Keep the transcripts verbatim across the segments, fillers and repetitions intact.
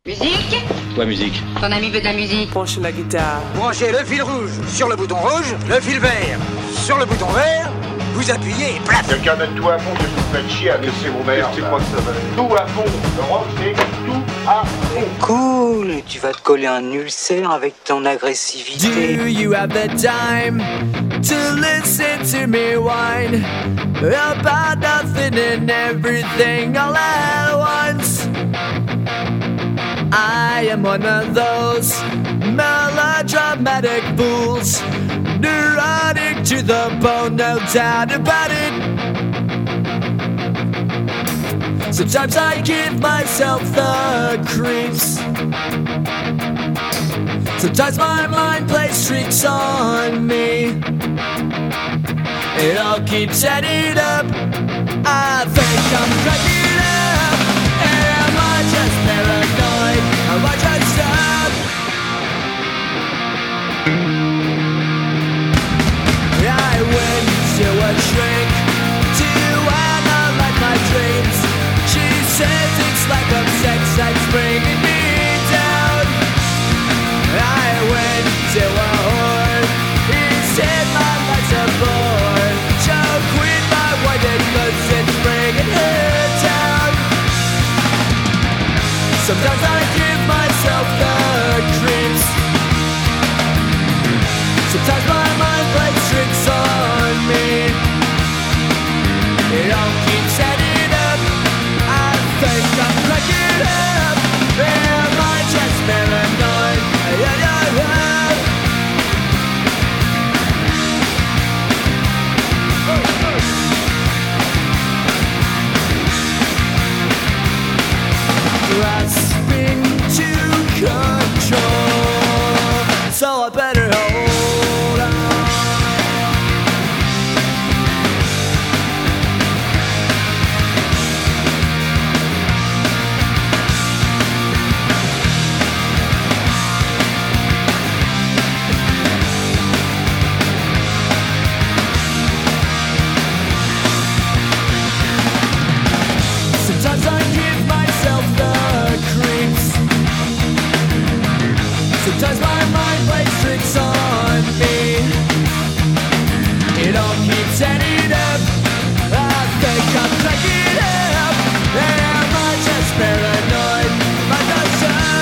Musique ? Ouais, musique. Ton ami veut de la musique. Branchez la guitare. Branchez le fil rouge sur le bouton rouge, le fil vert sur le bouton vert, vous appuyez et plaf. Quelqu'un mettre tout à fond, que vous faites chier à laisser vos mères. C'est quoi que ça va aller ? Tout à fond. Le rock, c'est tout à fond. Cool, tu vas te coller un ulcère avec ton agressivité. Do you have the time to listen to me whine about nothing and everything all at once? I am one of those melodramatic fools, neurotic to the bone, no doubt about it. Sometimes I give myself the creeps. Sometimes my mind plays tricks on me. It all keeps adding up. I think I'm cracking up. Am I just paranoid? Am I just up? I went to a shrink to analyze my dreams. She says it's like a sex that's bringing me down. I went to a whore. He said my life's a bore. So quit my white cause it's bringing her down. Sometimes I give myself the creeps. Sometimes my mind plays tricks on me. It all keeps adding up. I think I'm cracking up. Am I just paranoid? Yeah, yeah, yeah. Grasping to control, so I better hold on. Sometimes I give myself the creeps. Sometimes my mind plays tricks on me. It all keeps adding up. I think I'm cracking up. Am I just paranoid? Am I just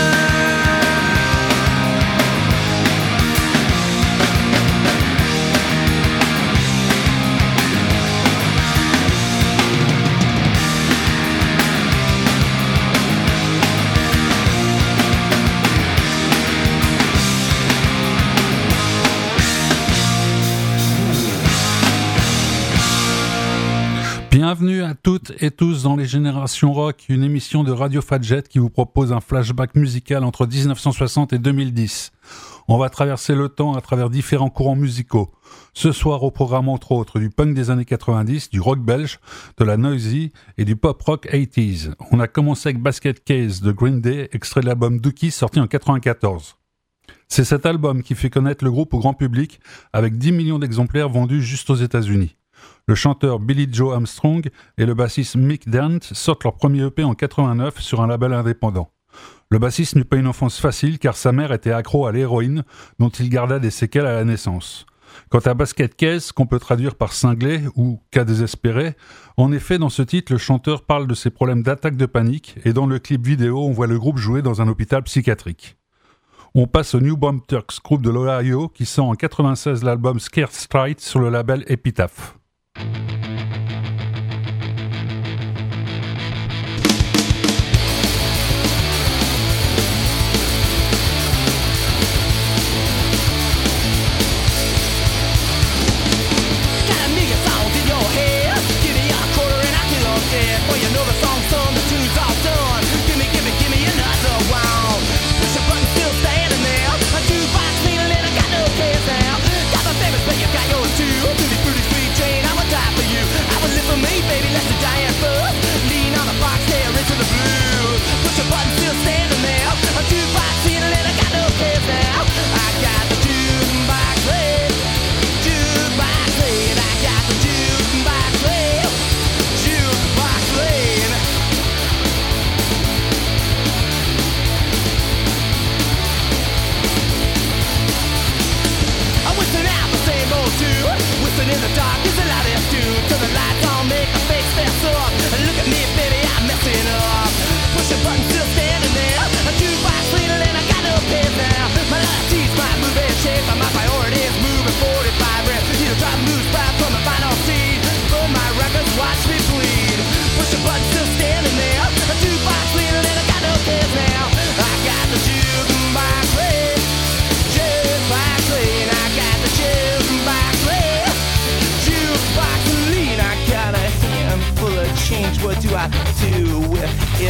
Bienvenue à toutes et tous dans les Générations Rock, une émission de Radio Fadjet qui vous propose un flashback musical entre dix-neuf cent soixante et deux mille dix. On va traverser le temps à travers différents courants musicaux. Ce soir au programme entre autres du punk des années quatre-vingt-dix, du rock belge, de la noisy et du pop rock quatre-vingt-dix. On a commencé avec Basket Case de Green Day, extrait de l'album Dookie sorti en quatre-vingt-quatorze. C'est cet album qui fait connaître le groupe au grand public avec dix millions d'exemplaires vendus juste aux États-Unis. Le chanteur Billy Joe Armstrong et le bassiste Mick Dent sortent leur premier E P en quatre-vingt-neuf sur un label indépendant. Le bassiste n'eut pas une enfance facile car sa mère était accro à l'héroïne dont il garda des séquelles à la naissance. Quant à Basket Case, qu'on peut traduire par cinglé ou cas désespéré, en effet dans ce titre le chanteur parle de ses problèmes d'attaque de panique et dans le clip vidéo on voit le groupe jouer dans un hôpital psychiatrique. On passe au New Bomb Turks, groupe de l'Ohio qui sort en quatre-vingt-seize l'album Scared Straight sur le label Epitaph. Well, you know the song's done, the tune's all done. Give me, give me, give me another one. Push a button, still standing there. A jukebox needle and I got no cares now. Got my favorite, but you got yours too. Tutti frutti sweet train.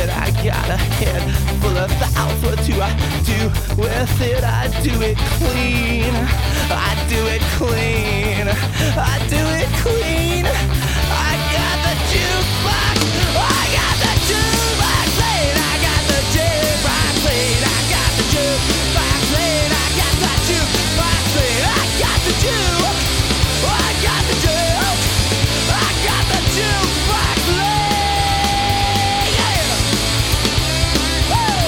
plate. I got a head full of thoughts. What do I do with it? I do it clean. I do it clean. I do it clean. I got the jukebox. I got the jukebox plate. I got the jukebox plate. I got the jukebox plate. I got the jukebox plate. I got the juke. I got the juke. I got the jukebox plate. Yeah. Woo.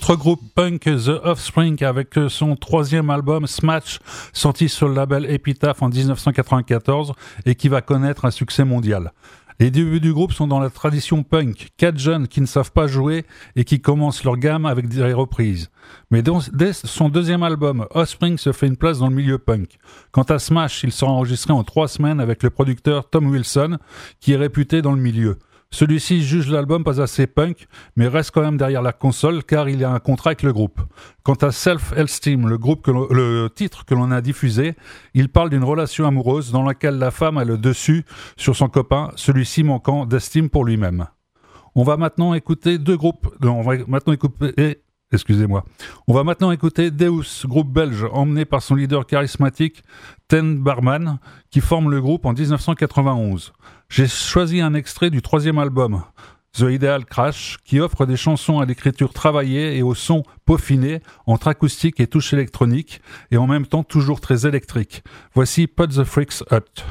Autre groupe punk, The Offspring, avec son troisième album Smash, sorti sur le label Epitaph en dix-neuf cent quatre-vingt-quatorze et qui va connaître un succès mondial. Les débuts du groupe sont dans la tradition punk, quatre jeunes qui ne savent pas jouer et qui commencent leur gamme avec des reprises. Mais dans, dès son deuxième album, Offspring se fait une place dans le milieu punk. Quant à Smash, il sera enregistré en trois semaines avec le producteur Tom Wilson, qui est réputé dans le milieu. Celui-ci juge l'album pas assez punk, mais reste quand même derrière la console car il a un contrat avec le groupe. Quant à Self-Esteem, le, groupe que le titre que l'on a diffusé, il parle d'une relation amoureuse dans laquelle la femme a le dessus sur son copain, celui-ci manquant d'estime pour lui-même. On va maintenant écouter deux groupes... Non, on va maintenant écouter... Excusez-moi. On va maintenant écouter Deus, groupe belge emmené par son leader charismatique Ten Barman, qui forme le groupe en dix-neuf cent quatre-vingt-onze. J'ai choisi un extrait du troisième album, The Ideal Crash, qui offre des chansons à l'écriture travaillée et au son peaufiné, entre acoustique et touche électronique, et en même temps toujours très électrique. Voici Put the Freaks Out.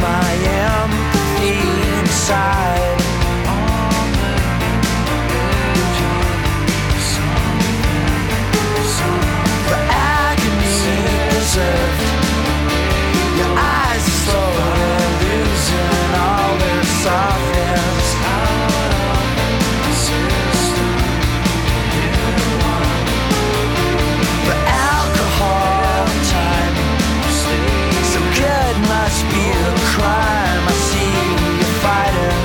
my empty inside. For agony preserved, your eyes are slowly losing all their softness. For alcohol and time, so good must be a crime. I see you fighting.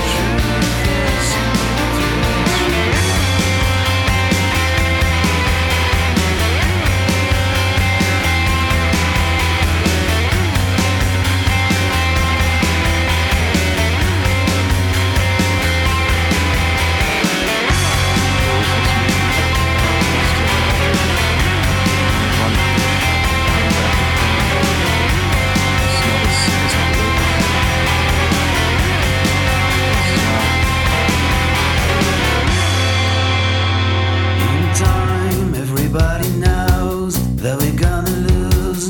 In time, everybody knows that we're gonna lose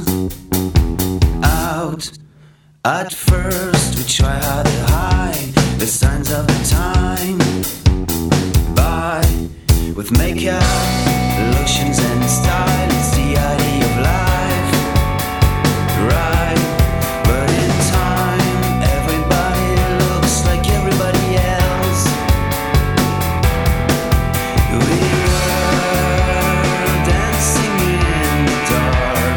out. At first, we try hard to hide the signs of the time. By with makeup, lotions, and style, it's the idea of life, right? But in time, everybody looks like everybody else. We are dancing in the dark,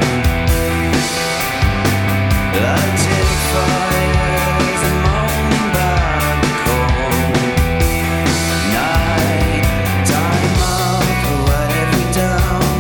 lighting fires and moaning by the cold night. Time of what have we done?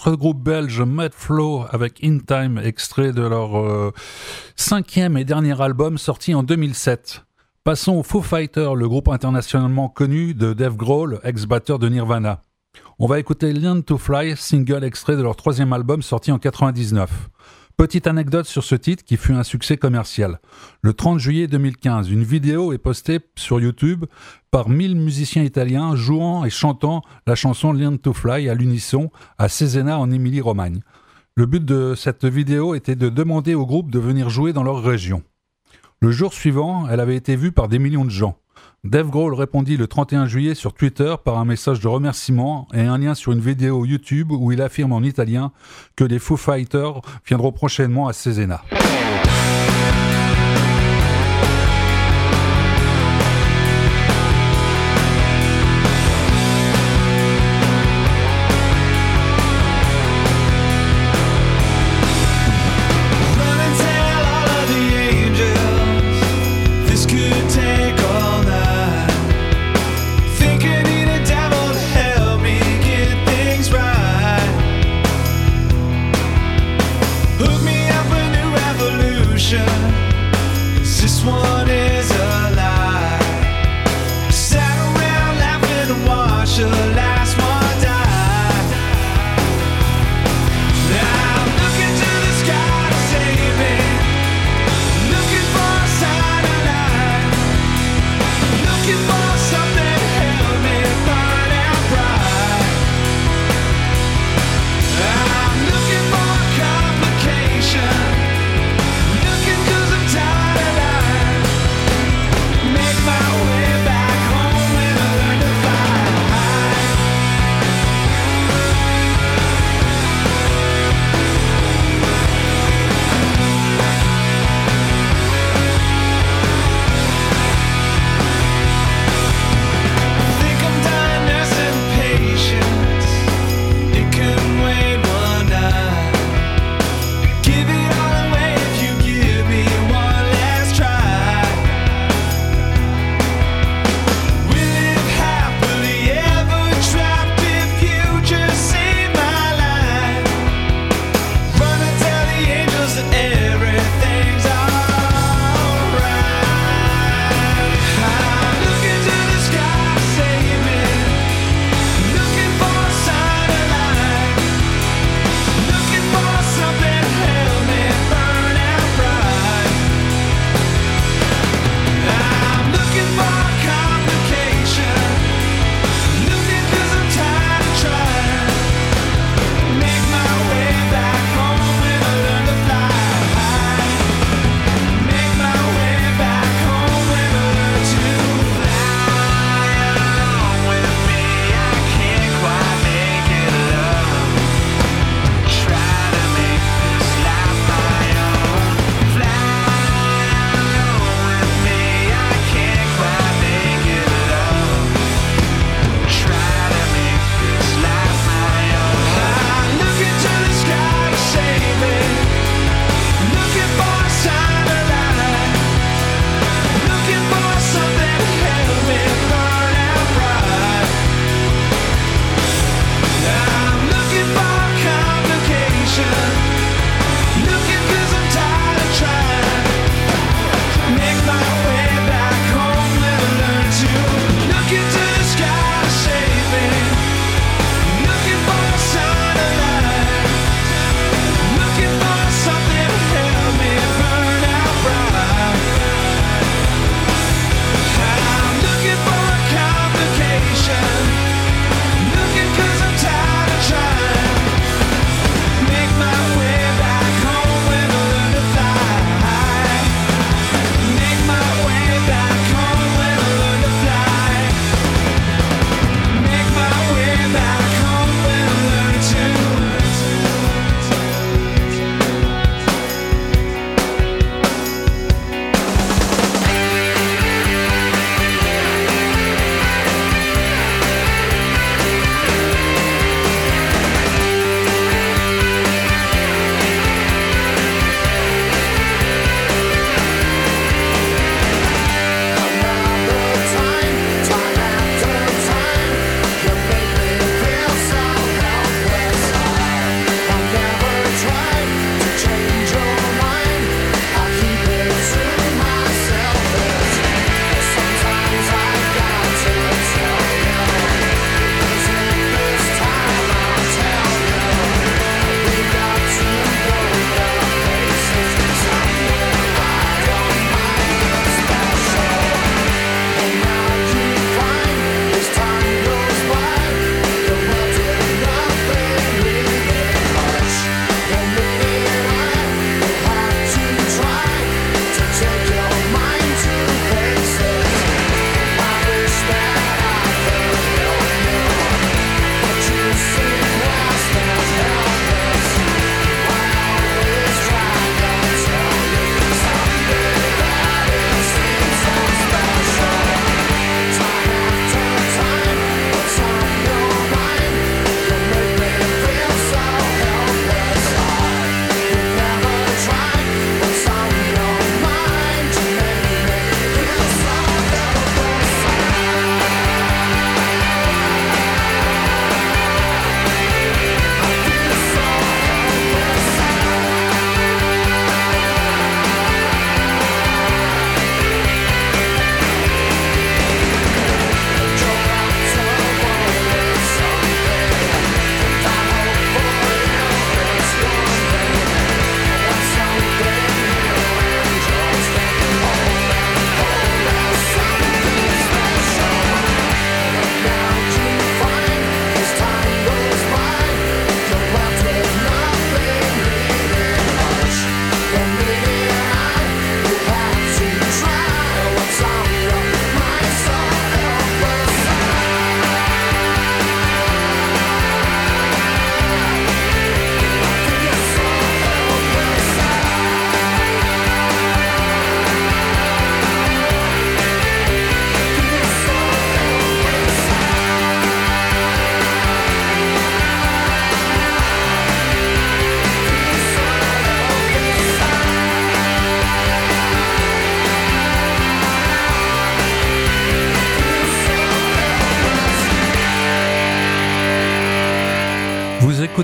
autre groupe belge, Mudflow, avec In Time, extrait de leur euh, cinquième et dernier album sorti en deux mille sept. Passons aux Foo Fighters, le groupe internationalement connu de Dave Grohl, ex-batteur de Nirvana. On va écouter Learn to Fly, single extrait de leur troisième album sorti en quatre-vingt-dix-neuf. Petite anecdote sur ce titre qui fut un succès commercial. Le trente juillet deux mille quinze, une vidéo est postée sur YouTube par mille musiciens italiens jouant et chantant la chanson Learn to Fly à l'unisson à Cesena en Émilie-Romagne. Le but de cette vidéo était de demander au groupe de venir jouer dans leur région. Le jour suivant, elle avait été vue par des millions de gens. Dave Grohl répondit le trente et un juillet sur Twitter par un message de remerciement et un lien sur une vidéo YouTube où il affirme en italien que les Foo Fighters viendront prochainement à Cesena. Looking 'cause I'm tired of lying.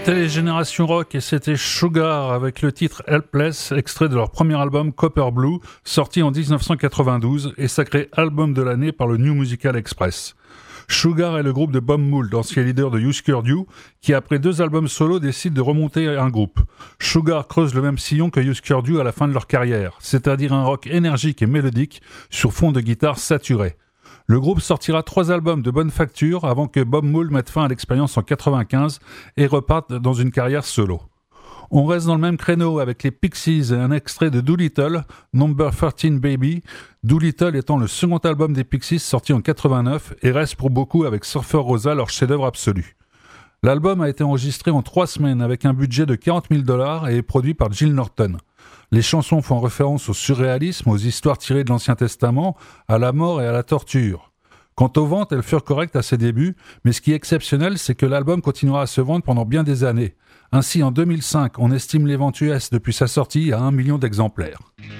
C'était les Générations Rock et c'était Sugar avec le titre Helpless, extrait de leur premier album Copper Blue, sorti en dix-neuf cent quatre-vingt-douze et sacré album de l'année par le New Musical Express. Sugar est le groupe de Bob Mould, ancien leader de Husker Du, qui après deux albums solo décide de remonter un groupe. Sugar creuse le même sillon que Husker Du à la fin de leur carrière, c'est-à-dire un rock énergique et mélodique sur fond de guitare saturée. Le groupe sortira trois albums de bonne facture avant que Bob Mould mette fin à l'expérience en quatre-vingt-quinze et reparte dans une carrière solo. On reste dans le même créneau avec les Pixies et un extrait de Doolittle, Number treize Baby, Doolittle étant le second album des Pixies sorti en quatre-vingt-neuf et reste pour beaucoup avec Surfer Rosa leur chef-d'œuvre absolu. L'album a été enregistré en trois semaines avec un budget de quarante mille dollars et est produit par Jill Norton. Les chansons font référence au surréalisme, aux histoires tirées de l'Ancien Testament, à la mort et à la torture. Quant aux ventes, elles furent correctes à ses débuts, mais ce qui est exceptionnel, c'est que l'album continuera à se vendre pendant bien des années. Ainsi, en deux mille cinq, on estime les ventes U S depuis sa sortie à un million d'exemplaires.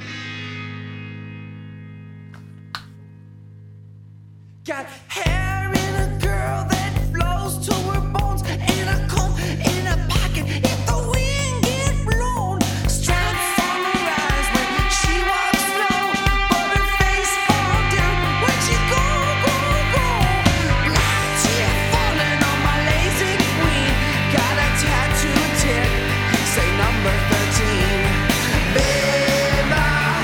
Got hair in a girl that flows to her bones, in a comb, in a pocket, if the wind get blown. Stripes on her eyes when she walks slow, but her face fall down when she go, go, go. Black tear falling on my lazy queen. Got a tattoo tip, say number thirteen. Babe, I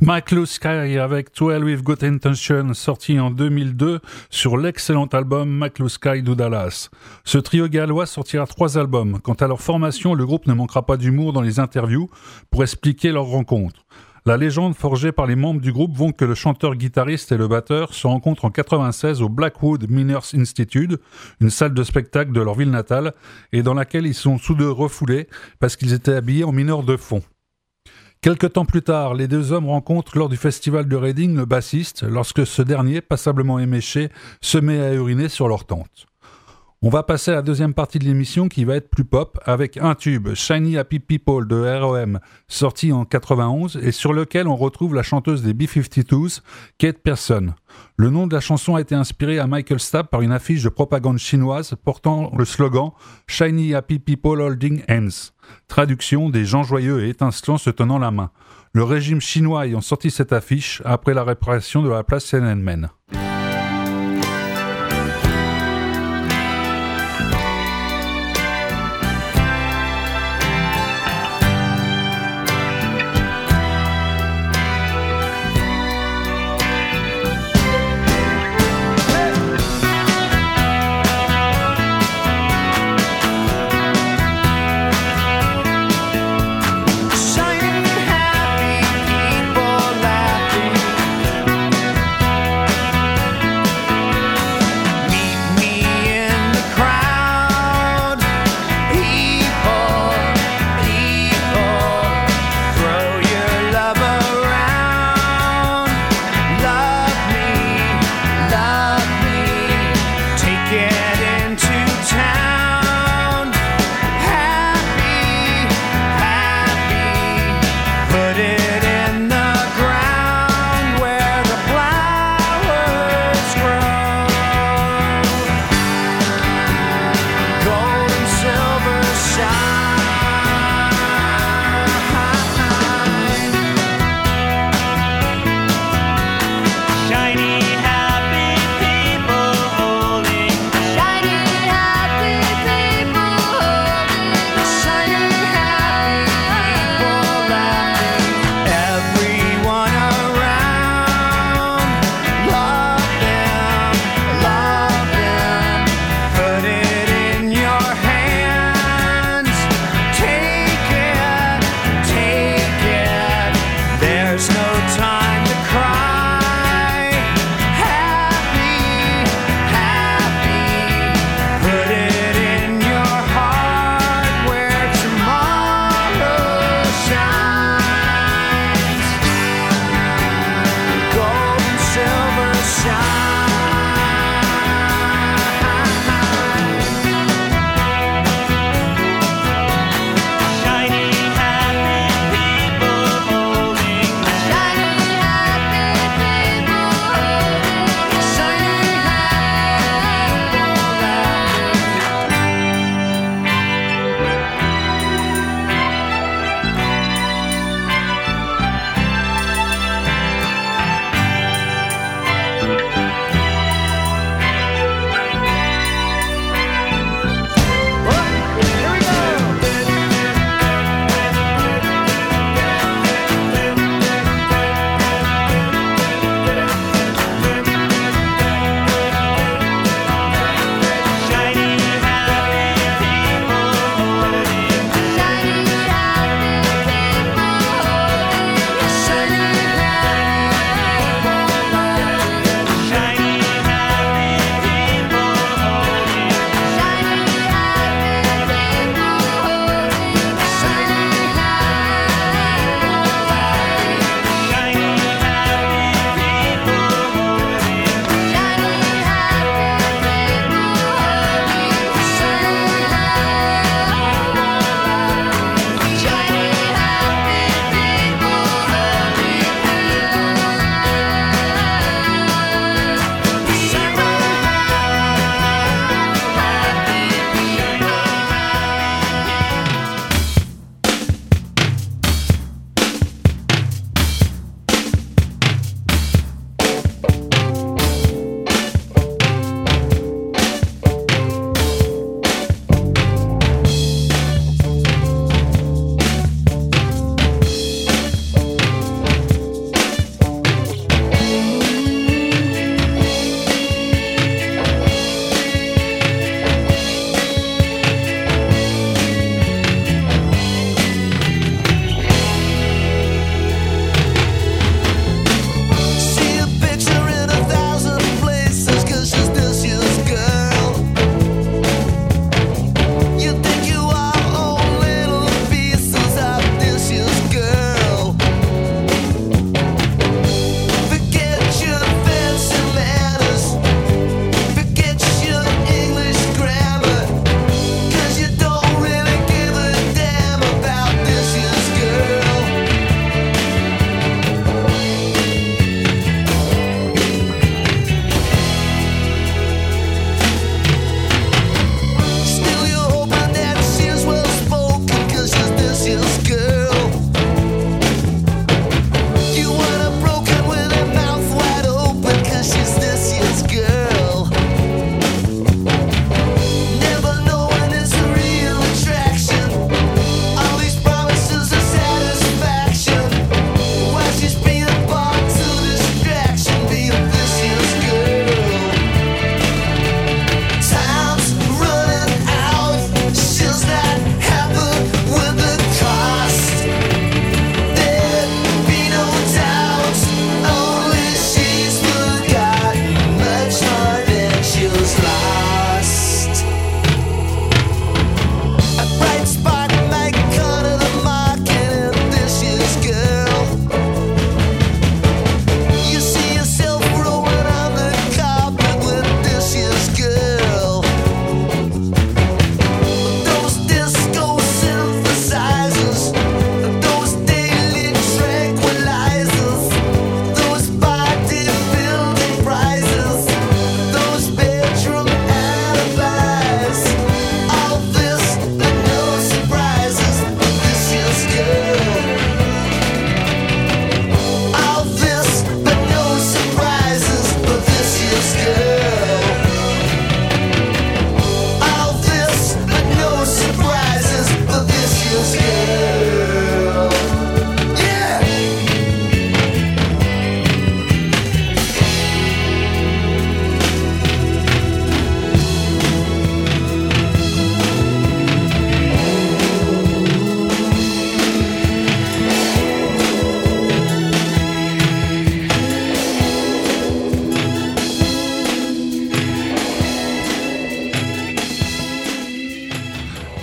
Mike Blue Sky avec Twelve with Good Intention, sorti en deux mille deux sur l'excellent album Mike Blue Sky do Dallas. Ce trio gallois sortira trois albums. Quant à leur formation, le groupe ne manquera pas d'humour dans les interviews pour expliquer leur rencontre. La légende forgée par les membres du groupe vont que le chanteur-guitariste et le batteur se rencontrent en quatre-vingt-seize au Blackwood Miners Institute, une salle de spectacle de leur ville natale, et dans laquelle ils sont tous deux refoulés parce qu'ils étaient habillés en mineurs de fond. Quelque temps plus tard, les deux hommes rencontrent lors du festival de Reading le bassiste, lorsque ce dernier, passablement éméché, se met à uriner sur leur tente. On va passer à la deuxième partie de l'émission qui va être plus pop, avec un tube, Shiny Happy People de R O M, sorti en quatre-vingt-onze, et sur lequel on retrouve la chanteuse des B cinquante-deux, Kate Pierson. Le nom de la chanson a été inspiré à Michael Stapp par une affiche de propagande chinoise portant le slogan « Shiny Happy People Holding Hands », traduction des gens joyeux et étincelants se tenant la main. Le régime chinois ayant sorti cette affiche après la répression de la place Tiananmen. Happy people laughing.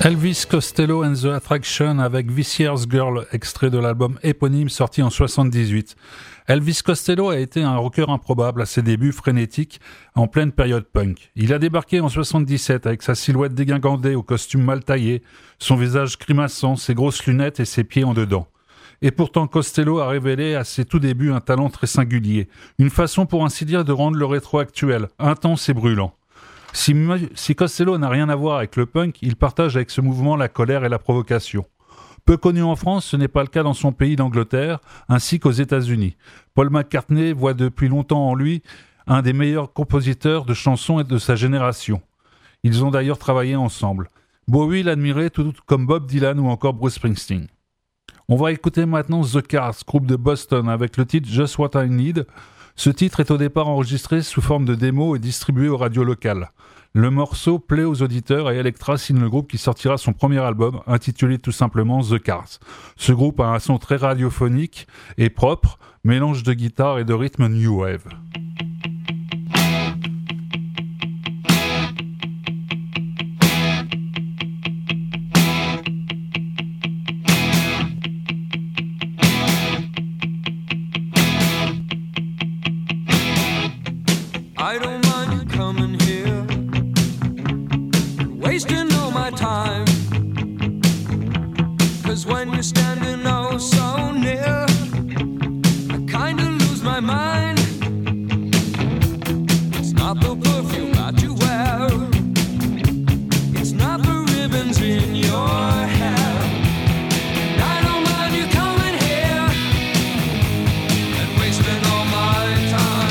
Elvis Costello and the Attraction avec This Year's Girl, extrait de l'album éponyme sorti en soixante-dix-huit. Elvis Costello a été un rocker improbable à ses débuts frénétiques en pleine période punk. Il a débarqué en soixante-dix-sept avec sa silhouette dégingandée au costume mal taillé, son visage grimaçant, ses grosses lunettes et ses pieds en dedans. Et pourtant Costello a révélé à ses tout débuts un talent très singulier, une façon pour ainsi dire de rendre le rétro actuel, intense et brûlant. Si, si Costello n'a rien à voir avec le punk, il partage avec ce mouvement la colère et la provocation. Peu connu en France, ce n'est pas le cas dans son pays d'Angleterre, ainsi qu'aux États-Unis. Paul McCartney voit depuis longtemps en lui un des meilleurs compositeurs de chansons de sa génération. Ils ont d'ailleurs travaillé ensemble. Bowie l'admirait tout comme Bob Dylan ou encore Bruce Springsteen. On va écouter maintenant The Cars, groupe de Boston, avec le titre Just What I Need. Ce titre est au départ enregistré sous forme de démo et distribué aux radios locales. Le morceau plaît aux auditeurs et Elektra signe le groupe qui sortira son premier album, intitulé tout simplement The Cars. Ce groupe a un son très radiophonique et propre, mélange de guitare et de rythme new wave. I don't mind you coming here, wasting all my time. Cause when you're standing oh so near, I kinda lose my mind. It's not the perfume that you wear, it's not the ribbons in your hair. And I don't mind you coming here and wasting all my time.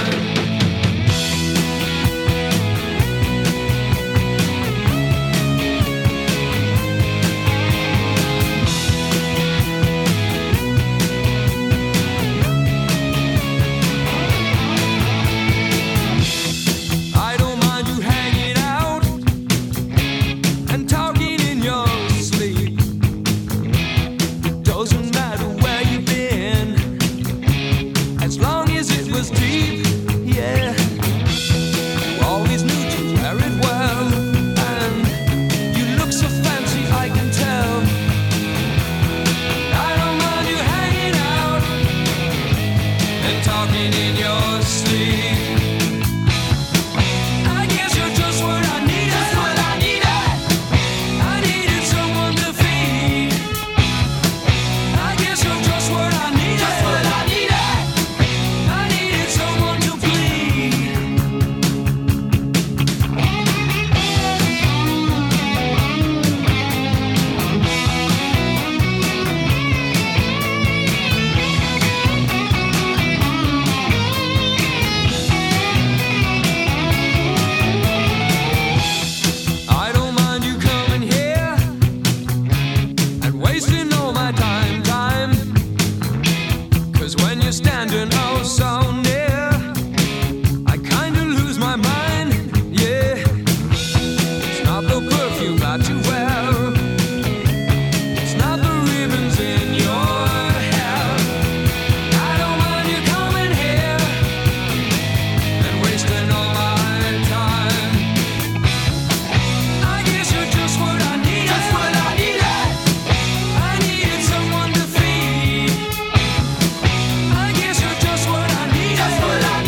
Just what I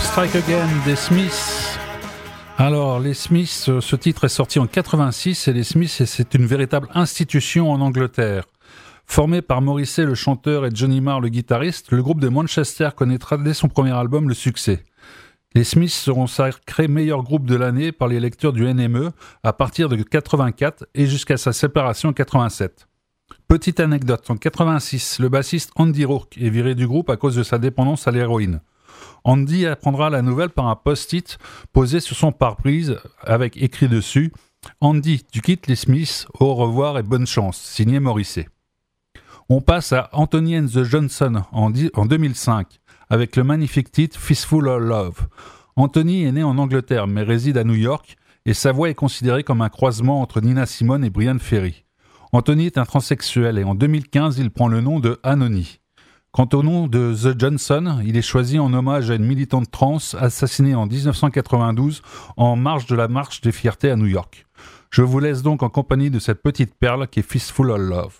Strike Again des Smiths. Alors, les Smiths, ce titre est sorti en quatre-vingt-six et les Smiths, c'est une véritable institution en Angleterre. Formé par Morrissey le chanteur et Johnny Marr le guitariste, le groupe de Manchester connaîtra dès son premier album le succès. Les Smiths seront sacrés meilleur groupe de l'année par les lecteurs du N M E à partir de quatre-vingt-quatre et jusqu'à sa séparation en quatre-vingt-sept. Petite anecdote, en quatre-vingt-six, le bassiste Andy Rourke est viré du groupe à cause de sa dépendance à l'héroïne. Andy apprendra la nouvelle par un post-it posé sur son pare-brise avec écrit dessus « Andy, tu quittes les Smiths, au revoir et bonne chance », signé Morrissey. On passe à Anthony and the Johnson en, di- en deux mille cinq avec le magnifique titre « Fistful of Love ». Anthony est né en Angleterre mais réside à New York et sa voix est considérée comme un croisement entre Nina Simone et Bryan Ferry. Anthony est un transsexuel et en deux mille quinze il prend le nom de Anony. Quant au nom de The Johnson, il est choisi en hommage à une militante trans assassinée en dix-neuf cent quatre-vingt-douze en marge de la Marche des Fiertés à New York. Je vous laisse donc en compagnie de cette petite perle qui est Fistful of Love.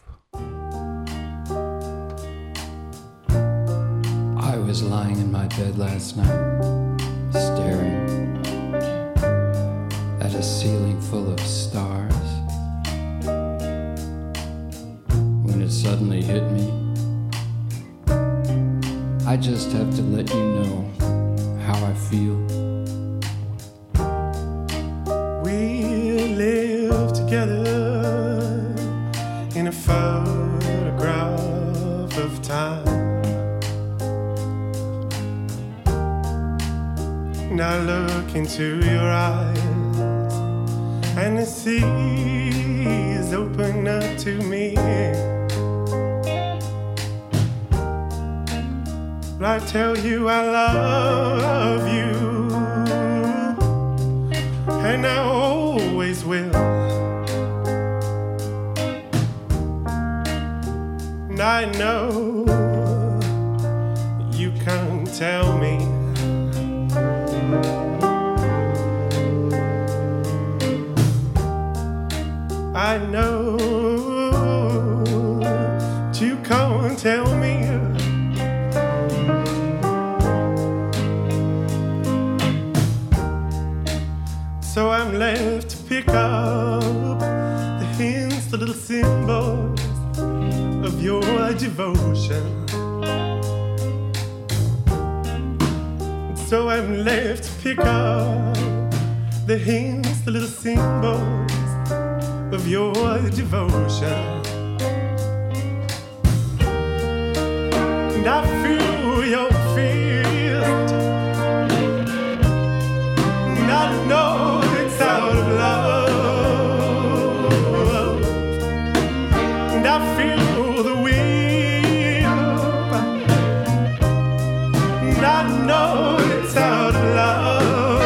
I was lying in my bed last night, staring at a ceiling full of stars, when it suddenly hit me. I just have to let you know how I feel. We live together in a photograph of time. And I look into your eyes and the sea is open up to me. I tell you I love you, and I always will. And I know you can't tell me. I know you can't tell me. So I'm left to pick up the hints, the little symbols of your devotion. So I'm left to pick up the hints, the little symbols of your devotion. And I feel your fist, and I know it's out of love, and I feel the whip, and I know it's out of love,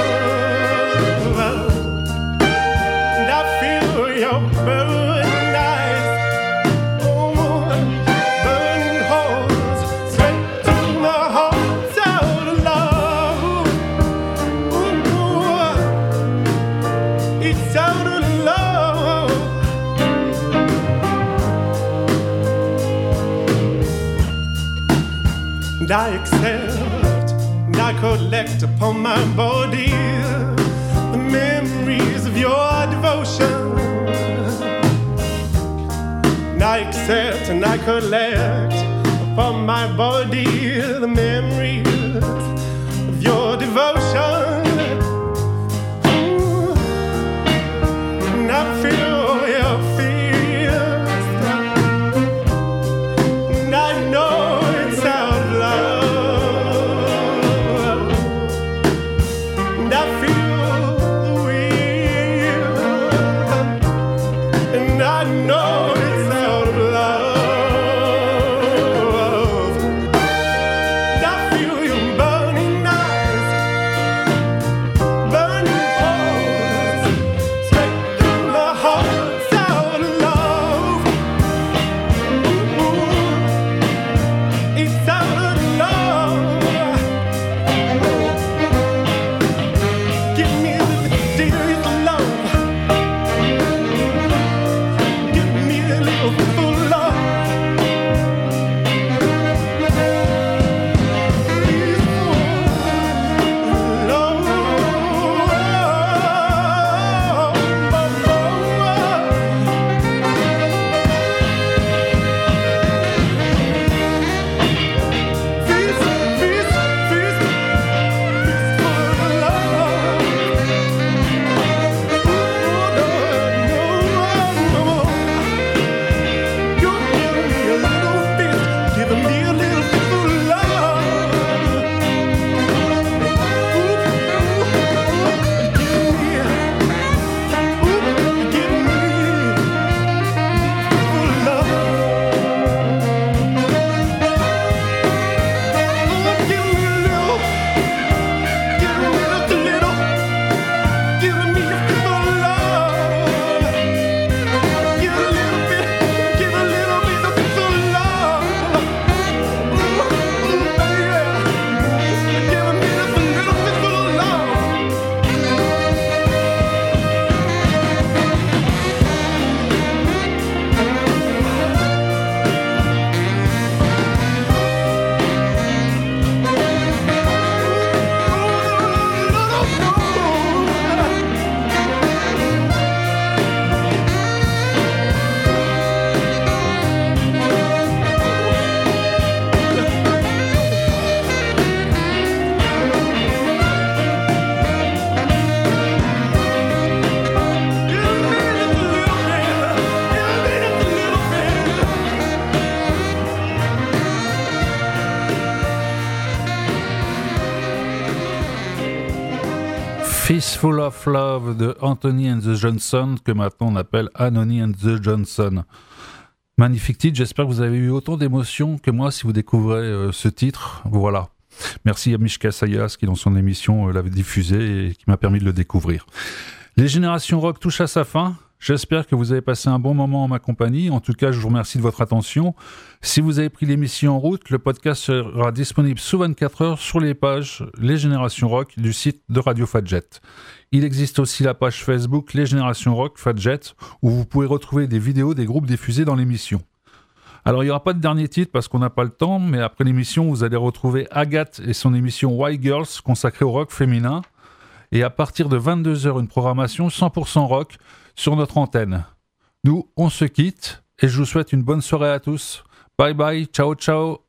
and I feel your burning eyes, oh, burning holes straight through my heart, out of love, ooh, it's out of love. And I accept, and I collect upon my body the memories of your devotion. And I accept and I collect upon my body the memories of your devotion. Ooh. And I feel your fears, and I know it's out of love, and I feel the wheel, and I know it's out of love, and I feel your burning eyes, burning holes straight through my heart, out of love, ooh, it's out of love. Fistful of Love de Anthony and the Johnson, que maintenant on appelle Anony and the Johnson. Magnifique titre, j'espère que vous avez eu autant d'émotions que moi si vous découvrez euh, ce titre. Voilà. Merci à Mishka Sayas qui dans son émission euh, l'avait diffusé et qui m'a permis de le découvrir. Les Générations Rock touchent à sa fin. J'espère que vous avez passé un bon moment en ma compagnie. En tout cas, je vous remercie de votre attention. Si vous avez pris l'émission en route, le podcast sera disponible sous vingt-quatre heures sur les pages Les Générations Rock du site de Radio Fadjet. Il existe aussi la page Facebook Les Générations Rock Fadjet où vous pouvez retrouver des vidéos des groupes diffusés dans l'émission. Alors, il n'y aura pas de dernier titre parce qu'on n'a pas le temps, mais après l'émission, vous allez retrouver Agathe et son émission Why Girls consacrée au rock féminin. Et à partir de vingt-deux heures, une programmation cent pour cent rock sur notre antenne. Nous, on se quitte et je vous souhaite une bonne soirée à tous. Bye bye, ciao ciao.